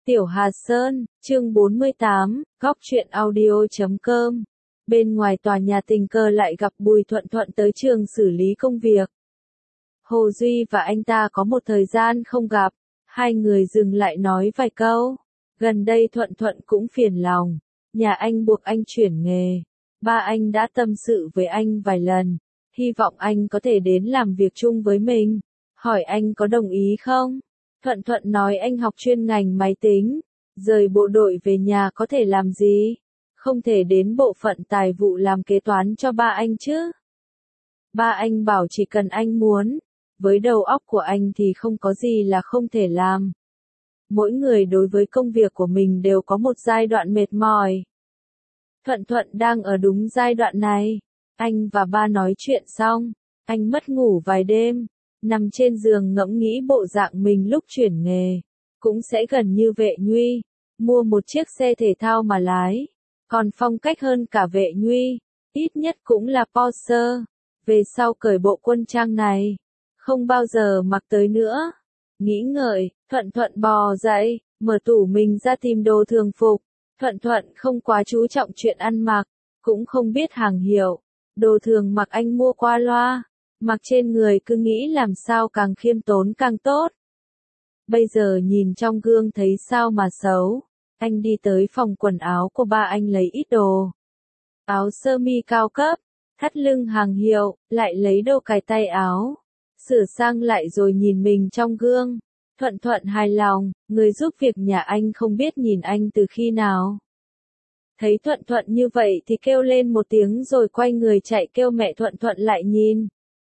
Tiểu Hà Sơn, chương 48, góc truyện audio.com. Bên ngoài tòa nhà tình cờ lại gặp Bùi Thuận Thuận tới trường xử lý công việc. Hồ Duy và anh ta có một thời gian không gặp, hai người dừng lại nói vài câu. Gần đây Thuận Thuận cũng phiền lòng, nhà anh buộc anh chuyển nghề. Ba anh đã tâm sự với anh vài lần, hy vọng anh có thể đến làm việc chung với mình. Hỏi anh có đồng ý không? Thuận Thuận nói anh học chuyên ngành máy tính, rời bộ đội về nhà có thể làm gì? Không thể đến bộ phận tài vụ làm kế toán cho ba anh chứ? Ba anh bảo chỉ cần anh muốn, với đầu óc của anh thì không có gì là không thể làm. Mỗi người đối với công việc của mình đều có một giai đoạn mệt mỏi. Thuận Thuận đang ở đúng giai đoạn này. Anh và ba nói chuyện xong, anh mất ngủ vài đêm, nằm trên giường ngẫm nghĩ bộ dạng mình lúc chuyển nghề, cũng sẽ gần như Vệ Nhuy, mua một chiếc xe thể thao mà lái, còn phong cách hơn cả Vệ Nhuy, ít nhất cũng là Porsche. Về sau cởi bộ quân trang này, không bao giờ mặc tới nữa. Nghĩ ngợi, Thuận Thuận bò dậy, mở tủ mình ra tìm đồ thường phục. Thuận Thuận không quá chú trọng chuyện ăn mặc, cũng không biết hàng hiệu, đồ thường mặc anh mua qua loa, mặc trên người cứ nghĩ làm sao càng khiêm tốn càng tốt. Bây giờ nhìn trong gương thấy sao mà xấu, anh đi tới phòng quần áo của ba anh lấy ít đồ. Áo sơ mi cao cấp, thắt lưng hàng hiệu, lại lấy đồ cài tay áo. Sửa sang lại rồi nhìn mình trong gương. Thuận Thuận hài lòng, người giúp việc nhà anh không biết nhìn anh từ khi nào. Thấy Thuận Thuận như vậy thì kêu lên một tiếng rồi quay người chạy kêu mẹ Thuận Thuận lại nhìn.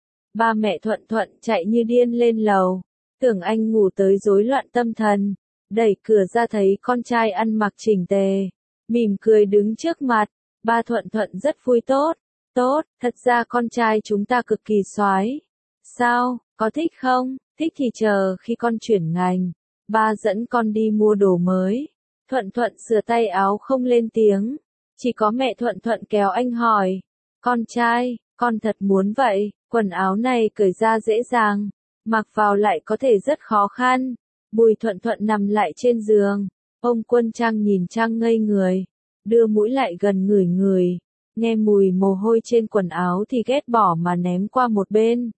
Ba mẹ Thuận Thuận chạy như điên lên lầu, tưởng anh ngủ tới rối loạn tâm thần, đẩy cửa ra thấy con trai ăn mặc chỉnh tề, mỉm cười đứng trước mặt. Ba Thuận Thuận rất vui. Tốt, thật ra con trai chúng ta cực kỳ soái. Sao, có thích không? Thích thì chờ khi con chuyển ngành, ba dẫn con đi mua đồ mới. Thuận Thuận sửa tay áo không lên tiếng, chỉ có mẹ Thuận Thuận kéo anh hỏi. Con trai, con thật muốn vậy, quần áo này cởi ra dễ dàng, mặc vào lại có thể rất khó khăn. Bùi Thuận Thuận nằm lại trên giường, ông Quân Trang nhìn Trang ngây người, đưa mũi lại gần ngửi ngửi, nghe mùi mồ hôi trên quần áo thì ghét bỏ mà ném qua một bên.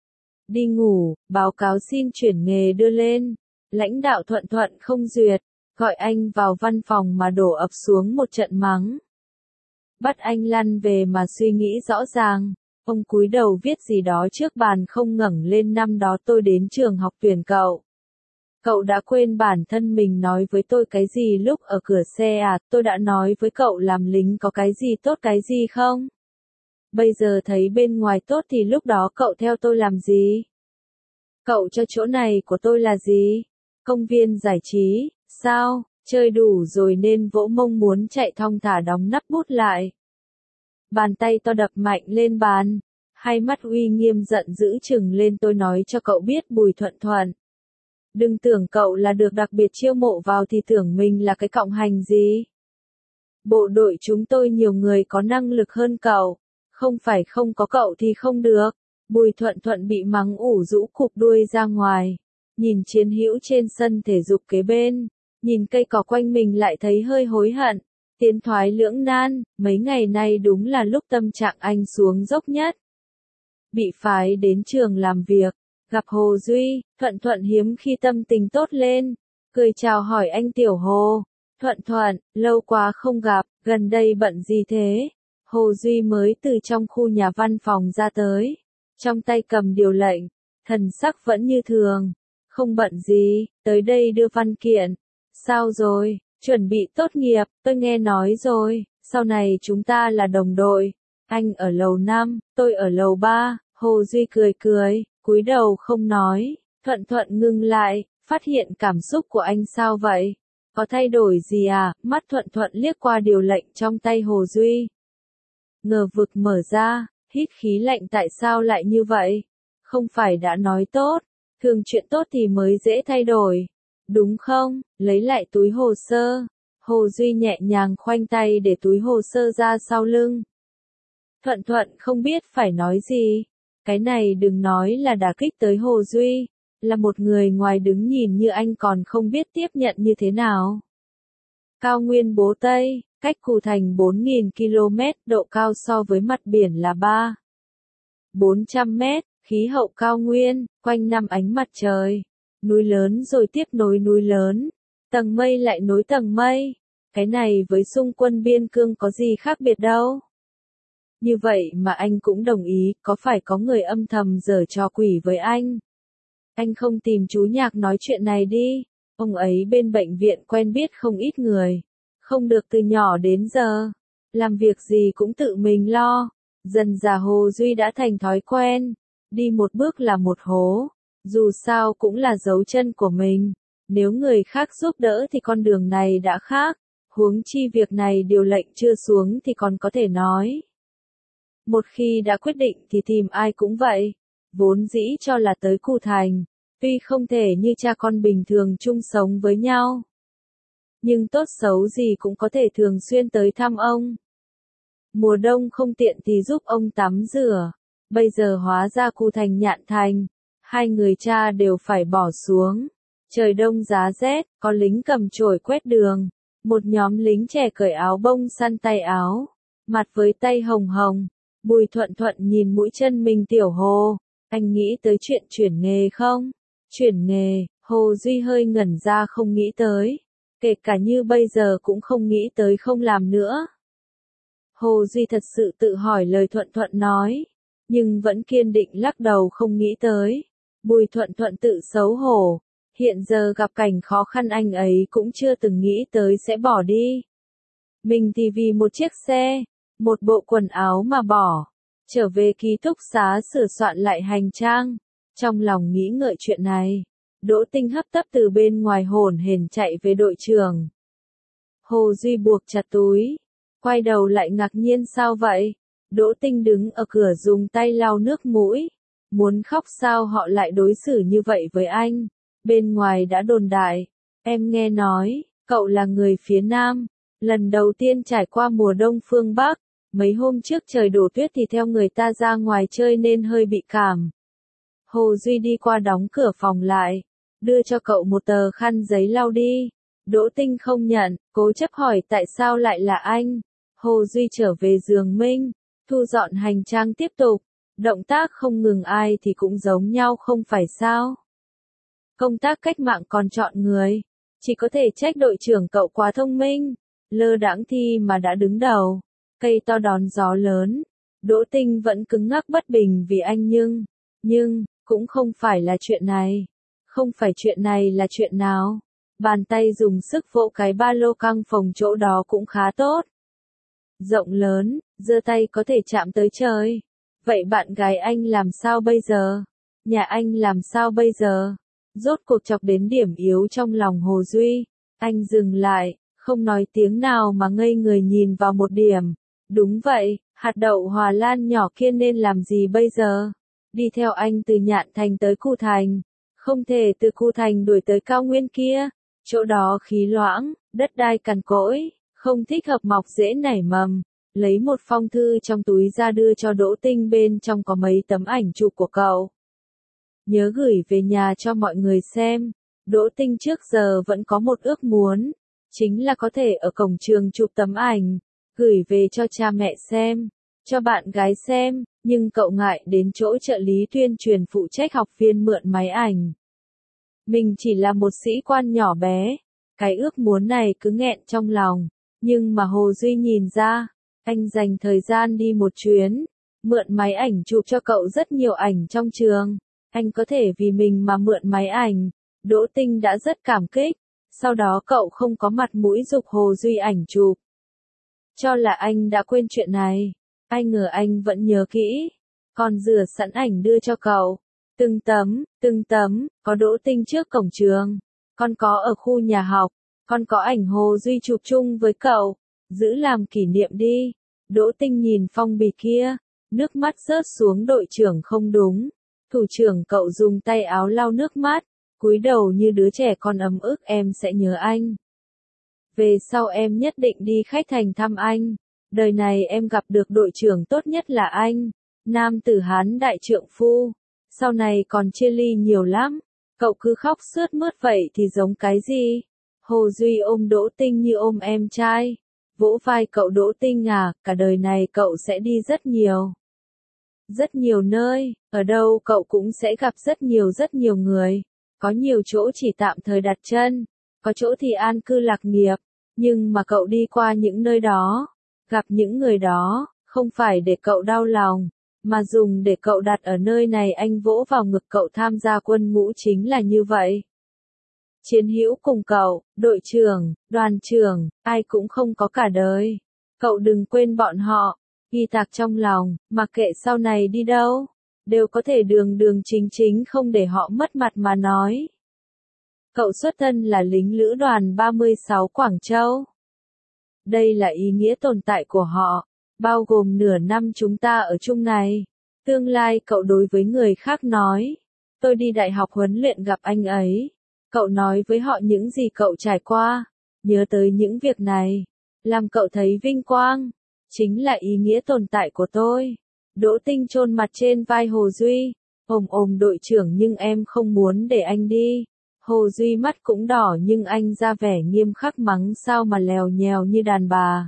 Đi ngủ, báo cáo xin chuyển nghề đưa lên. Lãnh đạo Thuận Thuận không duyệt, gọi anh vào văn phòng mà đổ ập xuống một trận mắng. Bắt anh lăn về mà suy nghĩ rõ ràng. Ông cúi đầu viết gì đó trước bàn không ngẩng lên. Năm đó tôi đến trường học tuyển cậu. Cậu đã quên bản thân mình nói với tôi cái gì lúc ở cửa xe à? Tôi đã nói với cậu làm lính có cái gì tốt cái gì không? Bây giờ thấy bên ngoài tốt thì lúc đó cậu theo tôi làm gì? Cậu cho chỗ này của tôi là gì? Công viên giải trí, sao? Chơi đủ rồi nên vỗ mông muốn chạy thong thả đóng nắp bút lại. Bàn tay to đập mạnh lên bàn, hai mắt uy nghiêm giận dữ trừng lên. Tôi nói cho cậu biết Bùi Thuận Thuận. Đừng tưởng cậu là được đặc biệt chiêu mộ vào thì tưởng mình là cái cọng hành gì. Bộ đội chúng tôi nhiều người có năng lực hơn cậu, không phải không có cậu thì không được. Bùi Thuận Thuận bị mắng ủ rũ cụp đuôi ra ngoài, nhìn chiến hữu trên sân thể dục kế bên, nhìn cây cỏ quanh mình lại thấy hơi hối hận, tiến thoái lưỡng nan. Mấy ngày nay đúng là lúc tâm trạng anh xuống dốc nhất. Bị phái đến trường làm việc, gặp Hồ Duy, Thuận Thuận hiếm khi tâm tình tốt lên, cười chào hỏi anh Tiểu Hồ. Thuận Thuận, lâu quá không gặp, gần đây bận gì thế? Hồ Duy mới từ trong khu nhà văn phòng ra tới, trong tay cầm điều lệnh, thần sắc vẫn như thường. Không bận gì, tới đây đưa văn kiện. Sao rồi, chuẩn bị tốt nghiệp, tôi nghe nói rồi, sau này chúng ta là đồng đội. Anh ở lầu 5, tôi ở lầu 3, Hồ Duy cười cười, cúi đầu không nói. Thuận Thuận ngưng lại, phát hiện cảm xúc của anh sao vậy? Có thay đổi gì à? Mắt Thuận Thuận liếc qua điều lệnh trong tay Hồ Duy. Ngờ vực mở ra, hít khí lạnh. Tại sao lại như vậy? Không phải đã nói tốt, thường chuyện tốt thì mới dễ thay đổi, đúng không? Lấy lại túi hồ sơ. Hồ Duy nhẹ nhàng khoanh tay để túi hồ sơ ra sau lưng. Thuận Thuận không biết phải nói gì. Cái này đừng nói là đả kích tới Hồ Duy, Là một người ngoài đứng nhìn như anh còn không biết tiếp nhận như thế nào. Cao nguyên Bố Tây, cách Cù Thành 4.000 km, độ cao so với mặt biển là 400 mét, khí hậu cao nguyên, quanh năm ánh mặt trời, núi lớn rồi tiếp nối núi lớn, tầng mây lại nối tầng mây. Cái này với xung quân biên cương có gì khác biệt đâu. Như vậy mà anh cũng đồng ý, có phải có người âm thầm giở trò quỷ với anh? Anh không tìm chú Nhạc nói chuyện này đi, ông ấy bên bệnh viện quen biết không ít người, không được từ nhỏ đến giờ, làm việc gì cũng tự mình lo, dần dà Hồ Duy đã thành thói quen, đi một bước là một hố, dù sao cũng là dấu chân của mình, nếu người khác giúp đỡ thì con đường này đã khác, huống chi việc này điều lệnh chưa xuống thì còn có thể nói. Một khi đã quyết định thì tìm ai cũng vậy, vốn dĩ cho là tới Cù Thành, tuy không thể như cha con bình thường chung sống với nhau, nhưng tốt xấu gì cũng có thể thường xuyên tới thăm ông. Mùa đông không tiện thì giúp ông tắm rửa, bây giờ hóa ra Cù Thành Nhạn Thành, hai người cha đều phải bỏ xuống. Trời đông giá rét, có lính cầm chổi quét đường, một nhóm lính trẻ cởi áo bông săn tay áo, mặt với tay hồng hồng. Bùi Thuận Thuận nhìn mũi chân mình Tiểu Hồ, anh nghĩ tới chuyện chuyển nghề không? Chuyển nghề, Hồ Duy hơi ngẩn ra không nghĩ tới, kể cả như bây giờ cũng không nghĩ tới không làm nữa. Hồ Duy thật sự tự hỏi lời Thuận Thuận nói, nhưng vẫn kiên định lắc đầu không nghĩ tới. Bùi Thuận Thuận tự xấu hổ, hiện giờ gặp cảnh khó khăn anh ấy cũng chưa từng nghĩ tới sẽ bỏ đi. Mình thì vì một chiếc xe, một bộ quần áo mà bỏ, trở về ký túc xá sửa soạn lại hành trang, trong lòng nghĩ ngợi chuyện này. Đỗ Tinh hấp tấp từ bên ngoài hổn hển chạy về đội trưởng. Hồ Duy buộc chặt túi, quay đầu lại ngạc nhiên sao vậy? Đỗ Tinh đứng ở cửa dùng tay lau nước mũi, muốn khóc sao họ lại đối xử như vậy với anh. Bên ngoài đã đồn đại, em nghe nói, cậu là người phía Nam, lần đầu tiên trải qua mùa đông phương Bắc, mấy hôm trước trời đổ tuyết thì theo người ta ra ngoài chơi nên hơi bị cảm. Hồ Duy đi qua đóng cửa phòng lại, đưa cho cậu một tờ khăn giấy lau đi. Đỗ Tinh không nhận, cố chấp hỏi tại sao lại là anh. Hồ Duy trở về giường mình, thu dọn hành trang tiếp tục, động tác không ngừng ai thì cũng giống nhau không phải sao. Công tác cách mạng còn chọn người, chỉ có thể trách đội trưởng cậu quá thông minh, lơ đãng thi mà đã đứng đầu, cây to đón gió lớn. Đỗ Tinh vẫn cứng ngắc bất bình vì anh nhưng, cũng không phải là chuyện này. Không phải chuyện này là chuyện nào? Bàn tay dùng sức vỗ cái ba lô căng phòng chỗ đó cũng khá tốt. Rộng lớn, giơ tay có thể chạm tới trời. Vậy bạn gái anh làm sao bây giờ? Nhà anh làm sao bây giờ? Rốt cuộc chọc đến điểm yếu trong lòng Hồ Duy. Anh dừng lại, không nói tiếng nào mà ngây người nhìn vào một điểm. Đúng vậy, hạt đậu Hòa Lan nhỏ kia nên làm gì bây giờ? Đi theo anh từ Nhạn Thành tới Cù Thành. Không thể từ Cù Thành đuổi tới cao nguyên kia. Chỗ đó khí loãng, đất đai cằn cỗi, không thích hợp mọc dễ nảy mầm. Lấy một phong thư trong túi ra đưa cho Đỗ Tinh, bên trong có mấy tấm ảnh chụp của cậu. Nhớ gửi về nhà cho mọi người xem. Đỗ Tinh trước giờ vẫn có một ước muốn, chính là có thể ở cổng trường chụp tấm ảnh, gửi về cho cha mẹ xem, cho bạn gái xem, nhưng cậu ngại đến chỗ trợ lý tuyên truyền phụ trách học viên mượn máy ảnh. Mình chỉ là một sĩ quan nhỏ bé, cái ước muốn này cứ nghẹn trong lòng, nhưng mà Hồ Duy nhìn ra, anh dành thời gian đi một chuyến, mượn máy ảnh chụp cho cậu rất nhiều ảnh trong trường, anh có thể vì mình mà mượn máy ảnh. Đỗ Tinh đã rất cảm kích, sau đó cậu không có mặt mũi giục Hồ Duy ảnh chụp. Cho là anh đã quên chuyện này, ai ngờ anh vẫn nhớ kỹ, còn rửa sẵn ảnh đưa cho cậu. Từng tấm, có Đỗ Tinh trước cổng trường, còn có ở khu nhà học, còn có ảnh Hồ Duy chụp chung với cậu, giữ làm kỷ niệm đi. Đỗ Tinh nhìn phong bì kia, nước mắt rớt xuống. Đội trưởng không đúng, thủ trưởng cậu dùng tay áo lau nước mắt, cúi đầu như đứa trẻ con ấm ức, em sẽ nhớ anh. Về sau em nhất định đi khách thành thăm anh, đời này em gặp được đội trưởng tốt nhất là anh, nam tử Hán đại trượng phu. Sau này còn chia ly nhiều lắm, Cậu cứ khóc sướt mướt vậy thì giống cái gì? Hồ Duy ôm Đỗ Tinh như ôm em trai. Vỗ vai cậu: Đỗ Tinh à, cả đời này cậu sẽ đi rất nhiều nơi, ở đâu cậu cũng sẽ gặp rất nhiều người. Có nhiều chỗ chỉ tạm thời đặt chân, có chỗ thì an cư lạc nghiệp, nhưng mà cậu đi qua những nơi đó, gặp những người đó, không phải để cậu đau lòng, mà dùng để cậu đặt ở nơi này. Anh vỗ vào ngực cậu: tham gia quân ngũ chính là như vậy. Chiến hữu cùng cậu, đội trưởng, đoàn trưởng, ai cũng không có cả đời. Cậu đừng quên bọn họ, ghi tạc trong lòng, mặc kệ sau này đi đâu, đều có thể đường đường chính chính không để họ mất mặt mà nói. Cậu xuất thân là lính lữ đoàn 36 Quảng Châu. Đây là ý nghĩa tồn tại của họ, bao gồm nửa năm chúng ta ở chung này. Tương lai cậu đối với người khác nói, tôi đi đại học huấn luyện gặp anh ấy. Cậu nói với họ những gì cậu trải qua, nhớ tới những việc này, làm cậu thấy vinh quang, chính là ý nghĩa tồn tại của tôi. Đỗ Tinh chôn mặt trên vai Hồ Duy, ôm đội trưởng: nhưng em không muốn để anh đi. Hồ Duy mắt cũng đỏ nhưng anh ra vẻ nghiêm khắc mắng: sao mà lèo nhèo như đàn bà.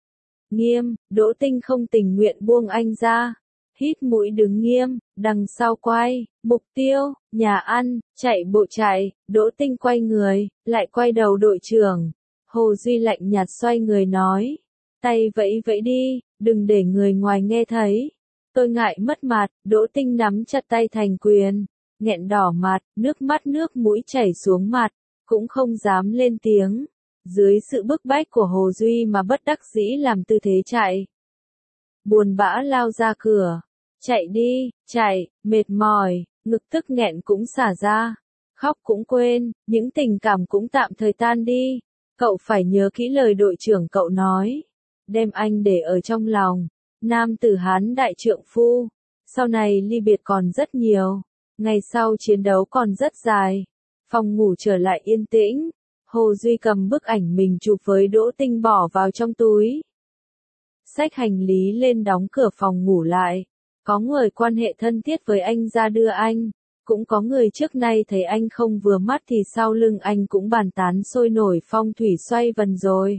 Nghiêm, Đỗ Tinh không tình nguyện buông anh ra. Hít mũi đứng nghiêm, đằng sau quay, mục tiêu, nhà ăn, chạy bộ chạy. Đỗ Tinh quay người, lại quay đầu: đội trưởng. Hồ Duy lạnh nhạt xoay người nói, tay vẫy vẫy đi, đừng để người ngoài nghe thấy. Tôi ngại mất mặt. Đỗ Tinh nắm chặt tay thành quyền, nghẹn đỏ mặt, nước mắt nước mũi chảy xuống mặt, cũng không dám lên tiếng. Dưới sự bức bách của Hồ Duy mà bất đắc dĩ làm tư thế chạy. Buồn bã lao ra cửa. Chạy đi, chạy, mệt mỏi, ngực tức nghẹn cũng xả ra. Khóc cũng quên, những tình cảm cũng tạm thời tan đi. Cậu phải nhớ kỹ lời đội trưởng cậu nói. Đem anh để ở trong lòng. Nam tử Hán đại trượng phu. Sau này ly biệt còn rất nhiều. Ngày sau chiến đấu còn rất dài. Phòng ngủ trở lại yên tĩnh. Hồ Duy cầm bức ảnh mình chụp với Đỗ Tinh bỏ vào trong túi. Xách hành lý lên đóng cửa phòng ngủ lại. Có người quan hệ thân thiết với anh ra đưa anh. Cũng có người trước nay thấy anh không vừa mắt thì sau lưng anh cũng bàn tán sôi nổi, phong thủy xoay vần rồi.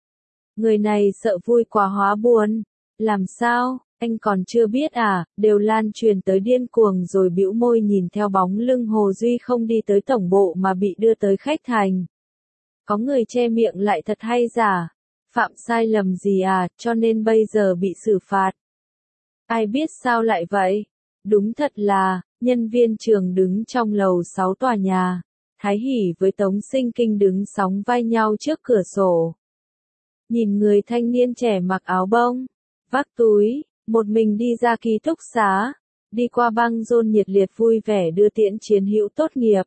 Người này sợ vui quá hóa buồn. Làm sao, anh còn chưa biết à? Đều lan truyền tới điên cuồng rồi, bĩu môi nhìn theo bóng lưng Hồ Duy không đi tới tổng bộ mà bị đưa tới khách thành. Có người che miệng lại: thật hay giả? Phạm sai lầm gì à, cho nên bây giờ bị xử phạt. Ai biết sao lại vậy? Đúng thật là, nhân viên trường đứng trong lầu 6 tòa nhà. Thái Hỷ với Tống Sinh Kinh đứng sóng vai nhau trước cửa sổ. Nhìn người thanh niên trẻ mặc áo bông, vác túi, một mình đi ra ký túc xá. Đi qua băng rôn nhiệt liệt vui vẻ đưa tiễn chiến hữu tốt nghiệp.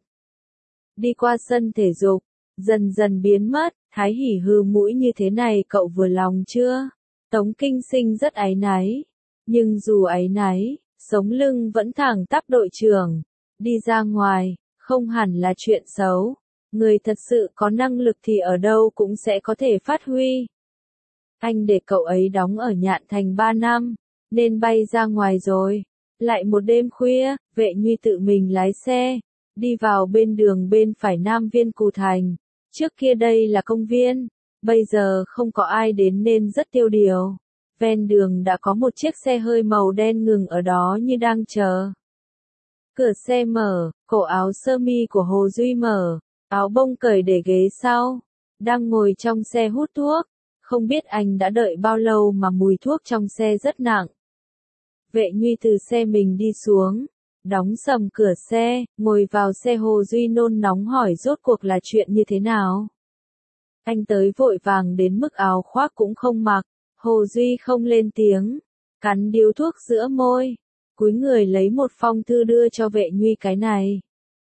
Đi qua sân thể dục, dần dần biến mất. Thái Hỷ hừ mũi: như thế này cậu vừa lòng chưa? Tống Kinh Sinh rất áy náy. Nhưng dù áy náy, sống lưng vẫn thẳng tắp. đội trưởng, đi ra ngoài, không hẳn là chuyện xấu. Người thật sự có năng lực thì ở đâu cũng sẽ có thể phát huy. Anh để cậu ấy đóng ở Nhạn Thành 3 năm, nên bay ra ngoài rồi. Lại một đêm khuya, Vệ Nhuy tự mình lái xe, đi vào bên đường bên phải Nam Viên Cù Thành. Trước kia đây là công viên, bây giờ không có ai đến nên rất tiêu điều. Ven đường đã có một chiếc xe hơi màu đen ngừng ở đó như đang chờ. Cửa xe mở, cổ áo sơ mi của Hồ Duy mở, áo bông cởi để ghế sau. Đang ngồi trong xe hút thuốc. Không biết anh đã đợi bao lâu mà mùi thuốc trong xe rất nặng. Vệ Nhuy từ xe mình đi xuống, đóng sầm cửa xe, ngồi vào xe. Hồ Duy nôn nóng hỏi rốt cuộc là chuyện như thế nào. Anh tới vội vàng đến mức áo khoác cũng không mặc. Hồ Duy không lên tiếng, cắn điếu thuốc giữa môi, cúi người lấy một phong thư đưa cho Vệ Nhuy: cái này.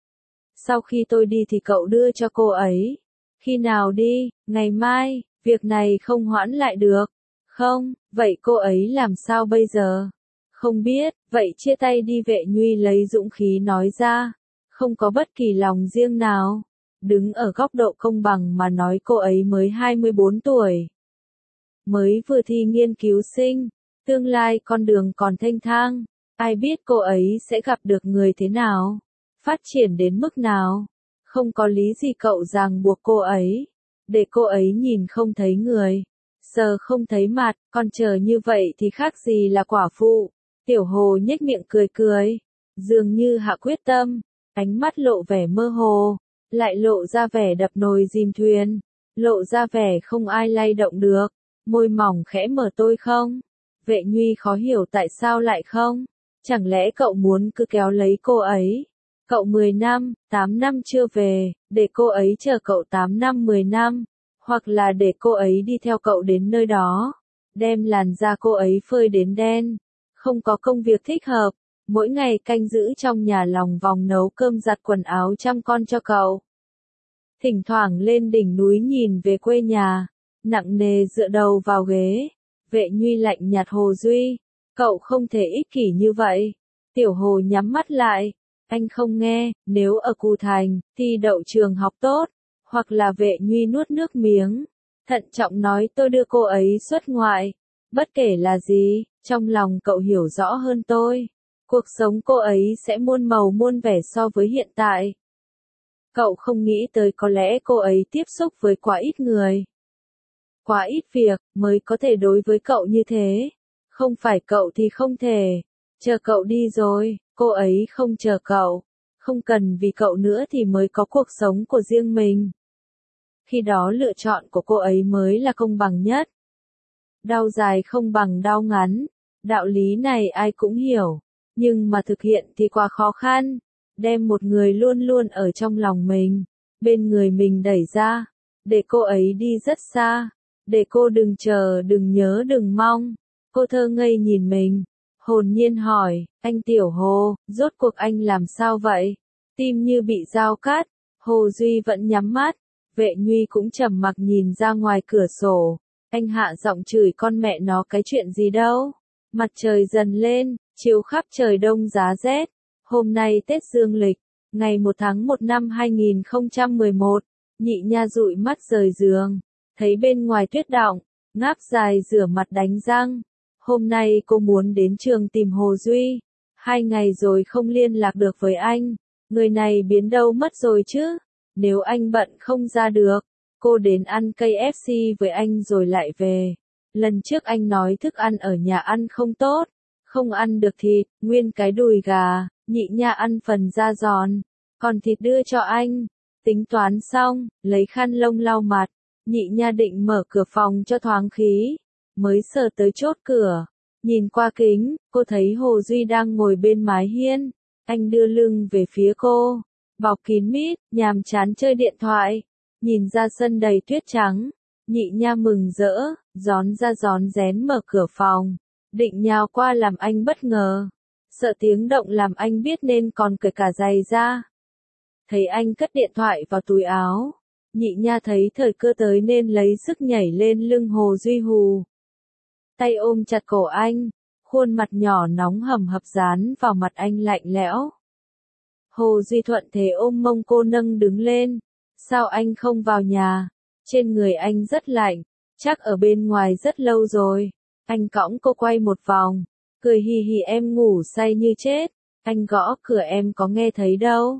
Sau khi tôi đi thì cậu đưa cho cô ấy. Khi nào đi? Ngày mai, việc này không hoãn lại được. Không, vậy cô ấy làm sao bây giờ? Không biết, vậy chia tay đi. Vệ Nhuy lấy dũng khí nói ra, không có bất kỳ lòng riêng nào. Đứng ở góc độ công bằng mà nói, cô ấy mới 24 tuổi. Mới vừa thi nghiên cứu sinh, tương lai con đường còn thênh thang, ai biết cô ấy sẽ gặp được người thế nào. phát triển đến mức nào. Không có lý gì cậu ràng buộc cô ấy, để cô ấy nhìn không thấy người, sờ không thấy mặt, còn chờ như vậy thì khác gì là quả phụ. Tiểu Hồ nhếch miệng cười cười, dường như hạ quyết tâm, ánh mắt lộ vẻ mơ hồ, lại lộ ra vẻ đập nồi dìm thuyền, lộ ra vẻ không ai lay động được, môi mỏng khẽ mở tôi không. Vệ Nhuy khó hiểu tại sao lại không, chẳng lẽ cậu muốn cứ kéo lấy cô ấy. Cậu 10 năm, 8 năm chưa về, để cô ấy chờ cậu 8 năm 10 năm, hoặc là để cô ấy đi theo cậu đến nơi đó, đem làn da cô ấy phơi đến đen, không có công việc thích hợp, mỗi ngày canh giữ trong nhà lòng vòng nấu cơm giặt quần áo chăm con cho cậu. Thỉnh thoảng lên đỉnh núi nhìn về quê nhà, nặng nề dựa đầu vào ghế, Vệ Nhuy lạnh nhạt Hồ Duy, cậu không thể ích kỷ như vậy. Tiểu Hồ nhắm mắt lại, anh không nghe, nếu ở Cù Thành, thi đậu trường học tốt, hoặc là Vệ Nhuy nuốt nước miếng, thận trọng nói tôi đưa cô ấy xuất ngoại, bất kể là gì, trong lòng cậu hiểu rõ hơn tôi, cuộc sống cô ấy sẽ muôn màu muôn vẻ so với hiện tại. Cậu không nghĩ tới có lẽ cô ấy tiếp xúc với quá ít người, quá ít việc, mới có thể đối với cậu như thế. Không phải cậu thì không thể. Chờ cậu đi rồi, cô ấy không chờ cậu. Không cần vì cậu nữa thì mới có cuộc sống của riêng mình. Khi đó lựa chọn của cô ấy mới là công bằng nhất. Đau dài không bằng đau ngắn. Đạo lý này ai cũng hiểu. Nhưng mà thực hiện thì quá khó khăn. Đem một người luôn luôn ở trong lòng mình, bên người mình đẩy ra. Để cô ấy đi rất xa. Để cô đừng chờ, đừng nhớ, đừng mong. Cô thơ ngây nhìn mình, hồn nhiên hỏi, anh Tiểu Hồ, rốt cuộc anh làm sao vậy? Tim như bị dao cắt, Hồ Duy vẫn nhắm mắt, Vệ Nhuy cũng trầm mặc nhìn ra ngoài cửa sổ. Anh hạ giọng chửi con mẹ nó cái chuyện gì đâu. Mặt trời dần lên, chiếu khắp trời đông giá rét. Hôm nay Tết Dương lịch, ngày 1 tháng 1 năm 2011, Nhị Nha dụi mắt rời giường. Thấy bên ngoài tuyết đọng, ngáp dài rửa mặt đánh răng. Hôm nay cô muốn đến trường tìm Hồ Duy. 2 ngày rồi không liên lạc được với anh. Người này biến đâu mất rồi chứ? Nếu anh bận không ra được, cô đến ăn KFC với anh rồi lại về. Lần trước anh nói thức ăn ở nhà ăn không tốt, không ăn được thịt, nguyên cái đùi gà, Nhị Nha ăn phần da giòn, còn thịt đưa cho anh. Tính toán xong, lấy khăn lông lau mặt. Nhị Nha định mở cửa phòng cho thoáng khí, mới sờ tới chốt cửa, nhìn qua kính, cô thấy Hồ Duy đang ngồi bên mái hiên, anh đưa lưng về phía cô, bọc kín mít, nhàm chán chơi điện thoại, nhìn ra sân đầy tuyết trắng, Nhị Nha mừng rỡ, rón ra rón rén mở cửa phòng, định nhào qua làm anh bất ngờ, sợ tiếng động làm anh biết nên còn cởi cả giày ra. Thấy anh cất điện thoại vào túi áo. Nhị Nha thấy thời cơ tới nên lấy sức nhảy lên lưng Hồ Duy hù. Tay ôm chặt cổ anh, khuôn mặt nhỏ nóng hầm hập dán vào mặt anh lạnh lẽo. Hồ Duy thuận thế ôm mông cô nâng đứng lên. Sao anh không vào nhà? Trên người anh rất lạnh, chắc ở bên ngoài rất lâu rồi. Anh cõng cô quay một vòng, cười hì hì em ngủ say như chết. Anh gõ cửa em có nghe thấy đâu.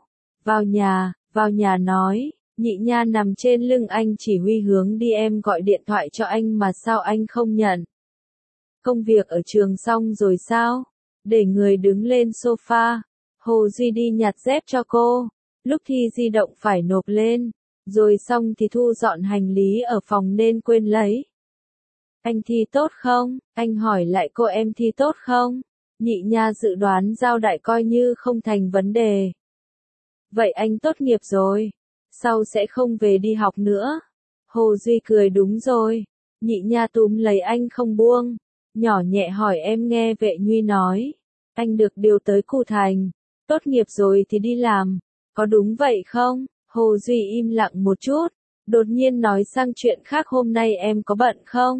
Vào nhà nói. Nhị Nha nằm trên lưng anh chỉ huy hướng đi em gọi điện thoại cho anh mà sao anh không nhận. Công việc ở trường xong rồi sao? Để người đứng lên sofa. Hồ Duy đi nhặt dép cho cô. Lúc thi di động phải nộp lên. Rồi xong thì thu dọn hành lý ở phòng nên quên lấy. Anh thi tốt không? Anh hỏi lại cô em thi tốt không? Nhị Nha dự đoán giao đại coi như không thành vấn đề. Vậy anh tốt nghiệp rồi. Sau sẽ không về đi học nữa. Hồ Duy cười đúng rồi. Nhị Nha túm lấy anh không buông. Nhỏ nhẹ hỏi em nghe Vệ Nhuy nói. Anh được điều tới Cù Thành. Tốt nghiệp rồi thì đi làm. Có đúng vậy không? Hồ Duy im lặng một chút. Đột nhiên nói sang chuyện khác hôm nay em có bận không?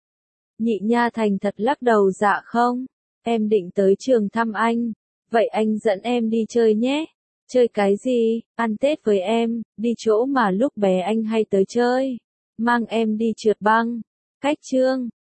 Nhị Nha thành thật lắc đầu dạ không. Em định tới trường thăm anh. Vậy anh dẫn em đi chơi nhé. Chơi cái gì? Ăn Tết với em, đi chỗ mà lúc bé anh hay tới chơi. Mang em đi trượt băng. Cách chương